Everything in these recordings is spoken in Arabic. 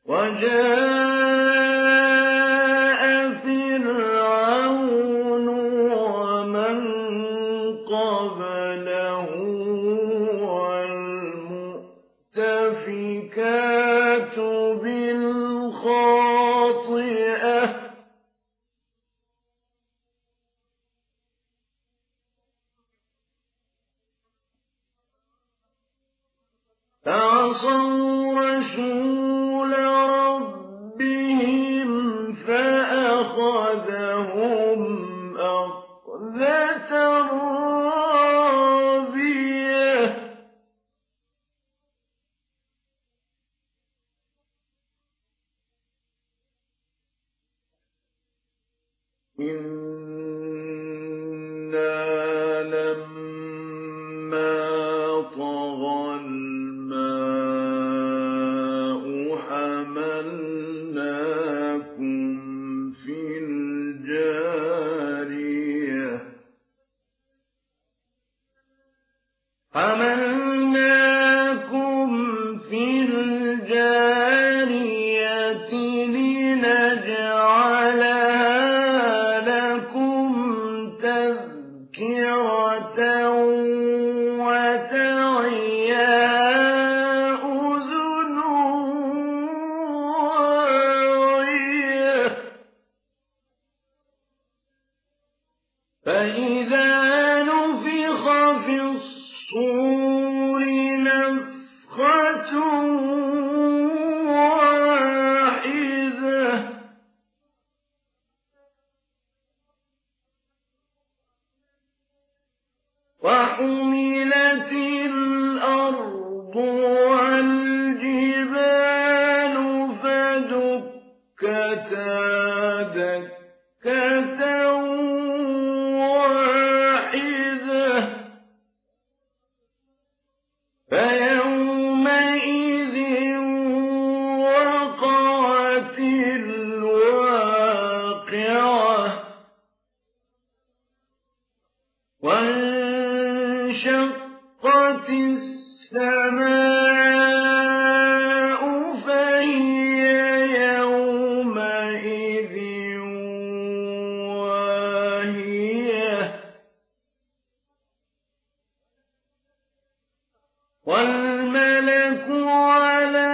وجاء فرعون ومن قبله والمؤتفكات بالخاطئة فعصوا رسول ربهم فأخذهم أخذة رابية إنا لما طغى الماء حملناكم في الجارية لنجعلها لكم تذكرة وتعيها أذن واعية فإذا نفخ في الصور نفخة واحدة وحملت الأرض والجبال فدكتا دكة واحدة فيومئذ وقعت الواقعة وانشقت السماء فهي يومئذ واهية والملك على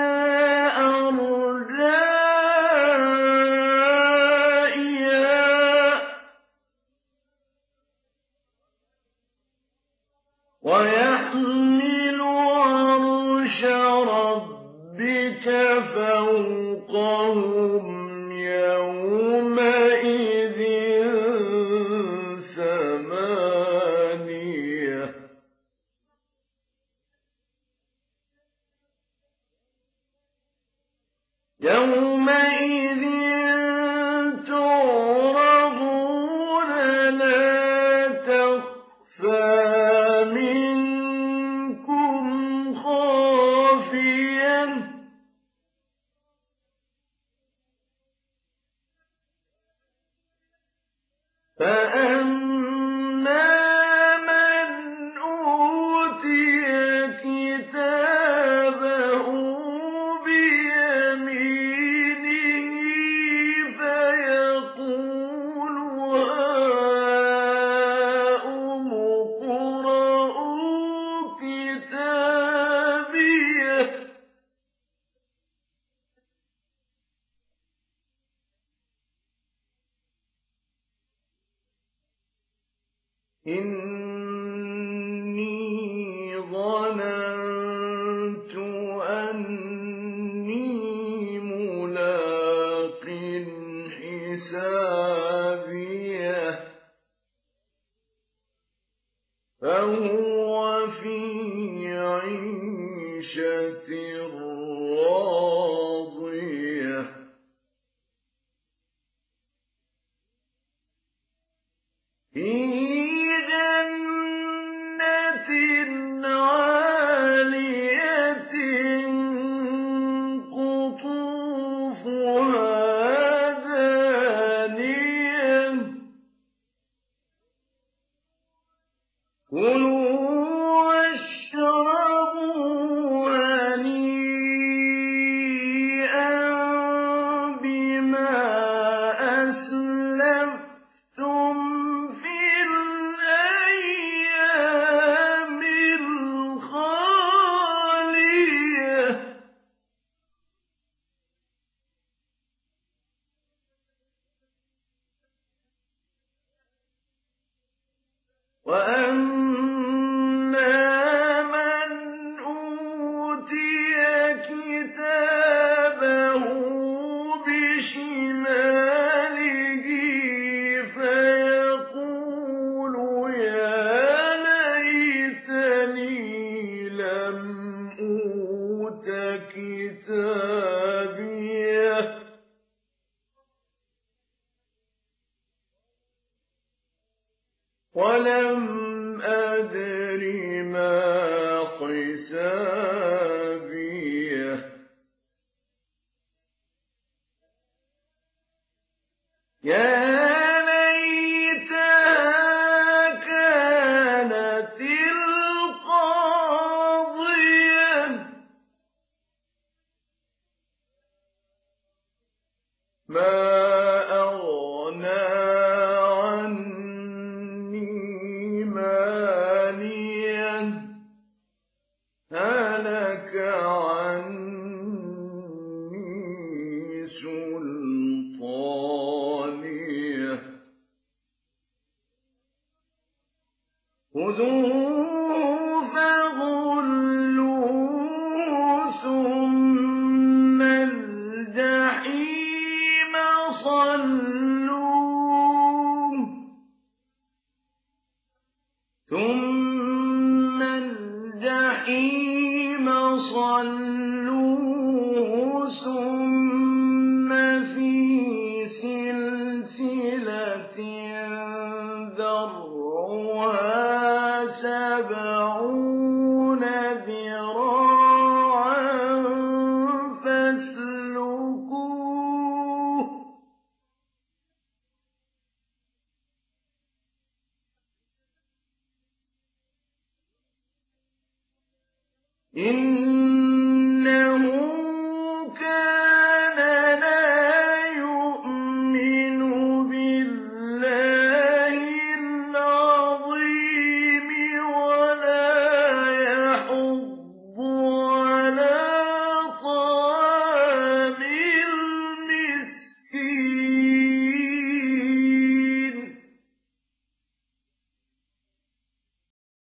أرجائها ويحمل عرش ربك فوقهم يومئذ ثمانية يومئذ تعرضون لا تخفى منكم خافية فأما من أوتي كتابه بيمينه فيقول هاؤم اقرءوا كتابيه إني ظننت أني ملاق حسابيه فهو في عيشة راضية في جنة عالية قطوفها دانية كلوا واشربوا هنيئا كتابيه ولم أدر ما حسابيه يا ليتها كانت القاضية ما أغنى عني ماليا هلك عني سلطانيه خذوه فغلوه ثم الجحيم صلوه ثم الجحيم صلوه ثم في سلسلة ذرعها 70 ذراعا فاسلكوه إن